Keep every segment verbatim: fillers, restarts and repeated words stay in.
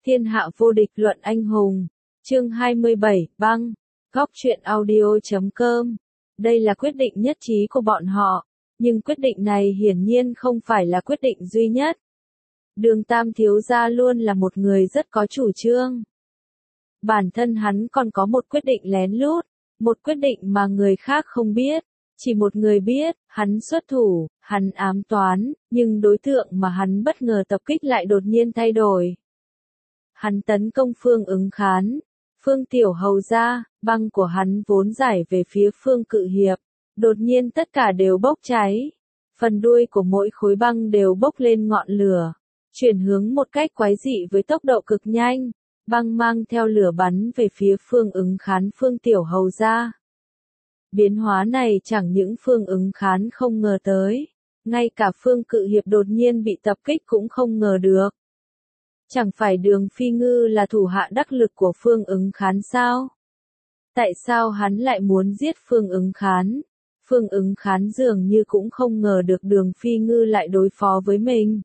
Thiên hạ vô địch luận anh hùng. Chương hai mươi bảy, băng. Góc truyện audio chấm com. Đây là quyết định nhất trí của bọn họ, nhưng quyết định này hiển nhiên không phải là quyết định duy nhất. Đường Tam thiếu gia luôn là một người rất có chủ trương. Bản thân hắn còn có một quyết định lén lút, một quyết định mà người khác không biết. Chỉ một người biết, hắn xuất thủ, hắn ám toán, nhưng đối tượng mà hắn bất ngờ tập kích lại đột nhiên thay đổi. Hắn tấn công Phương Ứng Khán, Phương Tiểu Hầu gia, băng của hắn vốn giải về phía Phương Cự Hiệp, đột nhiên tất cả đều bốc cháy. Phần đuôi của mỗi khối băng đều bốc lên ngọn lửa, chuyển hướng một cách quái dị với tốc độ cực nhanh, băng mang theo lửa bắn về phía Phương Ứng Khán Phương Tiểu Hầu gia. Biến hóa này chẳng những Phương Ứng Khán không ngờ tới, ngay cả Phương Cự Hiệp đột nhiên bị tập kích cũng không ngờ được. Chẳng phải Đường Phi Ngư là thủ hạ đắc lực của Phương Ứng Khán sao? Tại sao hắn lại muốn giết Phương Ứng Khán? Phương Ứng Khán dường như cũng không ngờ được Đường Phi Ngư lại đối phó với mình.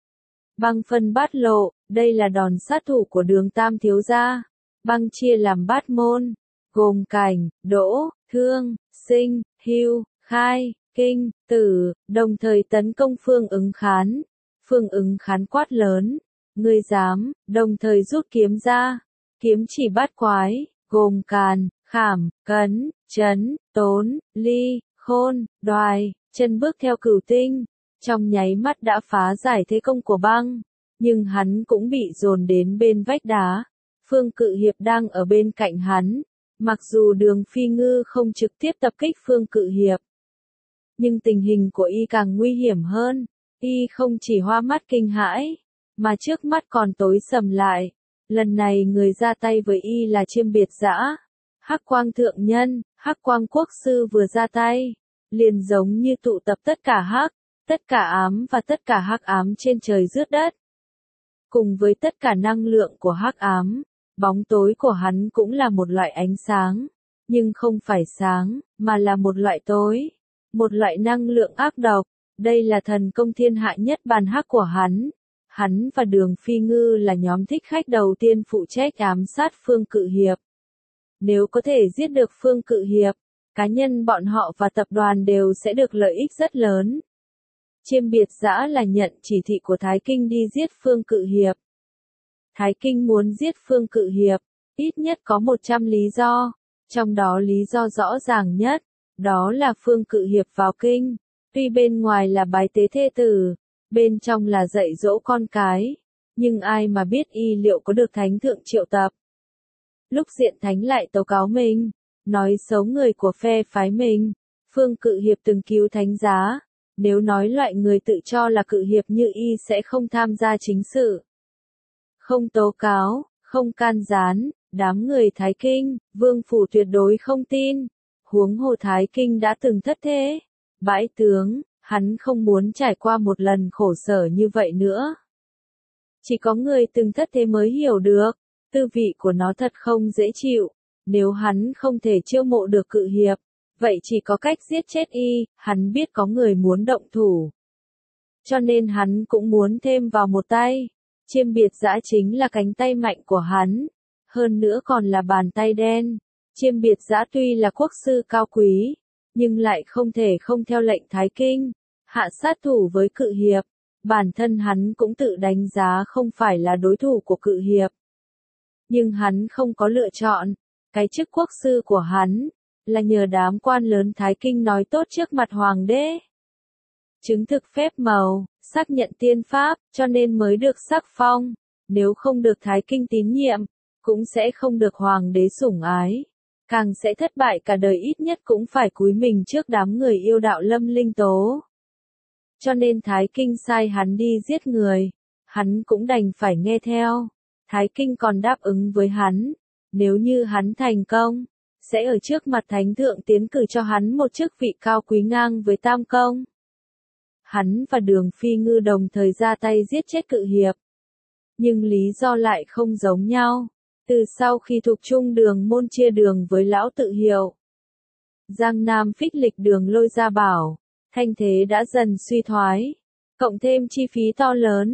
Băng phân bát lộ, đây là đòn sát thủ của Đường Tam thiếu gia. Băng chia làm bát môn, gồm cảnh, đỗ, thương, sinh, hưu, khai, kinh, tử, đồng thời tấn công Phương Ứng Khán. Phương Ứng Khán quát lớn, ngươi dám, đồng thời rút kiếm ra. Kiếm chỉ bát quái, gồm càn, khảm, cấn, chấn, tốn, ly, khôn, đoài, chân bước theo cửu tinh. Trong nháy mắt đã phá giải thế công của băng, nhưng hắn cũng bị dồn đến bên vách đá. Phương Cự Hiệp đang ở bên cạnh hắn. Mặc dù Đường Phi Ngư không trực tiếp tập kích Phương Cự Hiệp, nhưng tình hình của y càng nguy hiểm hơn. Y không chỉ hoa mắt kinh hãi, mà trước mắt còn tối sầm lại. Lần này người ra tay với y là Chiêm Biệt Dã. Hắc Quang Thượng Nhân, Hắc Quang Quốc Sư vừa ra tay, liền giống như tụ tập tất cả hắc, tất cả ám và tất cả hắc ám trên trời rước đất. Cùng với tất cả năng lượng của hắc ám, bóng tối của hắn cũng là một loại ánh sáng, nhưng không phải sáng, mà là một loại tối, một loại năng lượng ác độc. Đây là thần công thiên hạ nhất bàn hắc của hắn. Hắn và Đường Phi Ngư là nhóm thích khách đầu tiên phụ trách ám sát Phương Cự Hiệp. Nếu có thể giết được Phương Cự Hiệp, cá nhân bọn họ và tập đoàn đều sẽ được lợi ích rất lớn. Chiêm Biệt Dã là nhận chỉ thị của Thái Kinh đi giết Phương Cự Hiệp. Thái Kinh muốn giết Phương Cự Hiệp, ít nhất có một trăm lý do, trong đó lý do rõ ràng nhất, đó là Phương Cự Hiệp vào kinh, tuy bên ngoài là bái tế thê tử, bên trong là dạy dỗ con cái, nhưng ai mà biết y liệu có được Thánh Thượng triệu tập. Lúc Diện Thánh lại tố cáo mình, nói xấu người của phe phái mình, Phương Cự Hiệp từng cứu Thánh giá, nếu nói loại người tự cho là Cự Hiệp như y sẽ không tham gia chính sự, không tố cáo, không can gián, đám người Thái Kinh, Vương Phủ tuyệt đối không tin. Huống hồ Thái Kinh đã từng thất thế, bãi tướng, hắn không muốn trải qua một lần khổ sở như vậy nữa. Chỉ có người từng thất thế mới hiểu được, tư vị của nó thật không dễ chịu. Nếu hắn không thể chiêu mộ được Cự Hiệp, vậy chỉ có cách giết chết y. Hắn biết có người muốn động thủ, cho nên hắn cũng muốn thêm vào một tay. Chiêm Biệt Dã chính là cánh tay mạnh của hắn, hơn nữa còn là bàn tay đen. Chiêm Biệt Dã tuy là quốc sư cao quý, nhưng lại không thể không theo lệnh Thái Kinh, hạ sát thủ với Cự Hiệp. Bản thân hắn cũng tự đánh giá không phải là đối thủ của Cự Hiệp. Nhưng hắn không có lựa chọn, cái chức quốc sư của hắn, là nhờ đám quan lớn Thái Kinh nói tốt trước mặt hoàng đế. Chứng thực phép màu, xác nhận tiên pháp, cho nên mới được sắc phong. Nếu không được Thái Kinh tín nhiệm, cũng sẽ không được hoàng đế sủng ái. Càng sẽ thất bại cả đời, ít nhất cũng phải cúi mình trước đám người yêu đạo Lâm Linh Tố. Cho nên Thái Kinh sai hắn đi giết người, hắn cũng đành phải nghe theo. Thái Kinh còn đáp ứng với hắn, nếu như hắn thành công, sẽ ở trước mặt Thánh Thượng tiến cử cho hắn một chức vị cao quý ngang với Tam Công. Hắn và Đường Phi Ngư đồng thời ra tay giết chết Cự Hiệp. Nhưng lý do lại không giống nhau. Từ sau khi Thục Trung Đường Môn chia đường với Lão Tự Hiệu, Giang Nam Phích Lịch Đường Lôi Gia Bảo, thanh thế đã dần suy thoái, cộng thêm chi phí to lớn,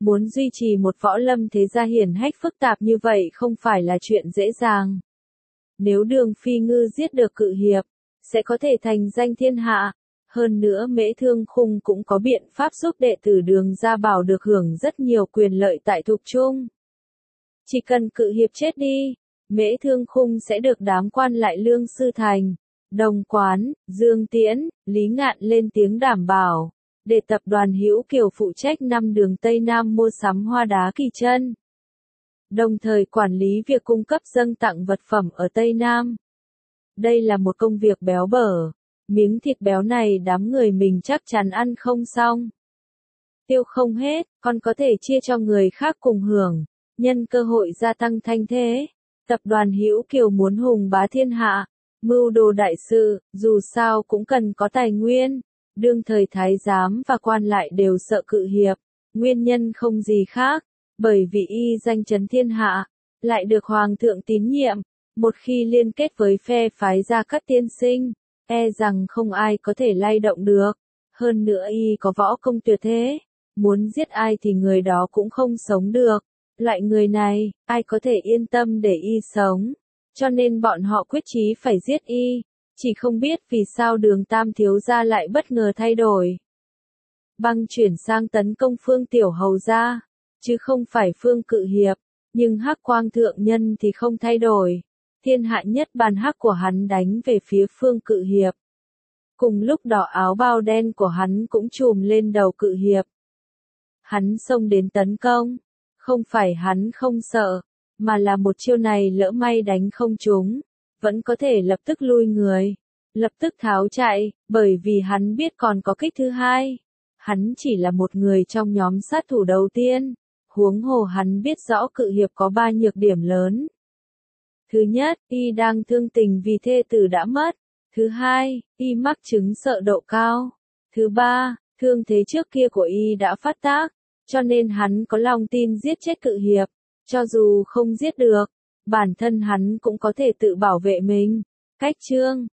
Muốn duy trì một võ lâm thế gia hiển hách phức tạp như vậy không phải là chuyện dễ dàng. Nếu Đường Phi Ngư giết được Cự Hiệp, sẽ có thể thành danh thiên hạ. Hơn nữa Mễ Thương Khung cũng có biện pháp giúp đệ tử Đường Gia Bảo được hưởng rất nhiều quyền lợi tại Thục Trung. Chỉ cần Cự Hiệp chết đi, Mễ Thương Khung sẽ được đám quan lại Lương Sư Thành, Đồng Quán, Dương Tiễn, Lý Ngạn lên tiếng đảm bảo, để tập đoàn Hữu Kiều phụ trách năm đường Tây Nam mua sắm hoa đá kỳ chân. Đồng thời quản lý việc cung cấp dâng tặng vật phẩm ở Tây Nam. Đây là một công việc béo bở, miếng thịt béo này đám người mình chắc chắn ăn không xong. Tiêu không hết, còn có thể chia cho người khác cùng hưởng, nhân cơ hội gia tăng thanh thế. Tập đoàn Hữu Kiều muốn hùng bá thiên hạ, mưu đồ đại sự, dù sao cũng cần có tài nguyên. Đương thời thái giám và quan lại đều sợ Cự Hiệp, nguyên nhân không gì khác, bởi vì y danh chấn thiên hạ, lại được hoàng thượng tín nhiệm, một khi liên kết với phe phái Gia Cát tiên sinh, e rằng không ai có thể lay động được. Hơn nữa y có võ công tuyệt thế, muốn giết ai thì người đó cũng không sống được. Loại người này, ai có thể yên tâm để y sống, cho nên bọn họ quyết chí phải giết y. Chỉ không biết vì sao Đường Tam thiếu gia lại bất ngờ thay đổi. Băng chuyển sang tấn công Phương Tiểu Hầu gia, chứ không phải Phương Cự Hiệp, nhưng Hắc Quang thượng nhân thì không thay đổi. Thiên hạ nhất bàn hắc của hắn đánh về phía Phương Cự Hiệp. Cùng lúc đó áo bào đen của hắn cũng trùm lên đầu Cự Hiệp. Hắn xông đến tấn công, không phải hắn không sợ, mà là một chiêu này lỡ may đánh không trúng, vẫn có thể lập tức lui người, lập tức tháo chạy, bởi vì hắn biết còn có kích thứ hai. Hắn chỉ là một người trong nhóm sát thủ đầu tiên, huống hồ hắn biết rõ Cự Hiệp có ba nhược điểm lớn. Thứ nhất, y đang thương tình vì thê tử đã mất. Thứ hai, y mắc chứng sợ độ cao. Thứ ba, thương thế trước kia của y đã phát tác, cho nên hắn có lòng tin giết chết Cự Hiệp. Cho dù không giết được, bản thân hắn cũng có thể tự bảo vệ mình. Cách chương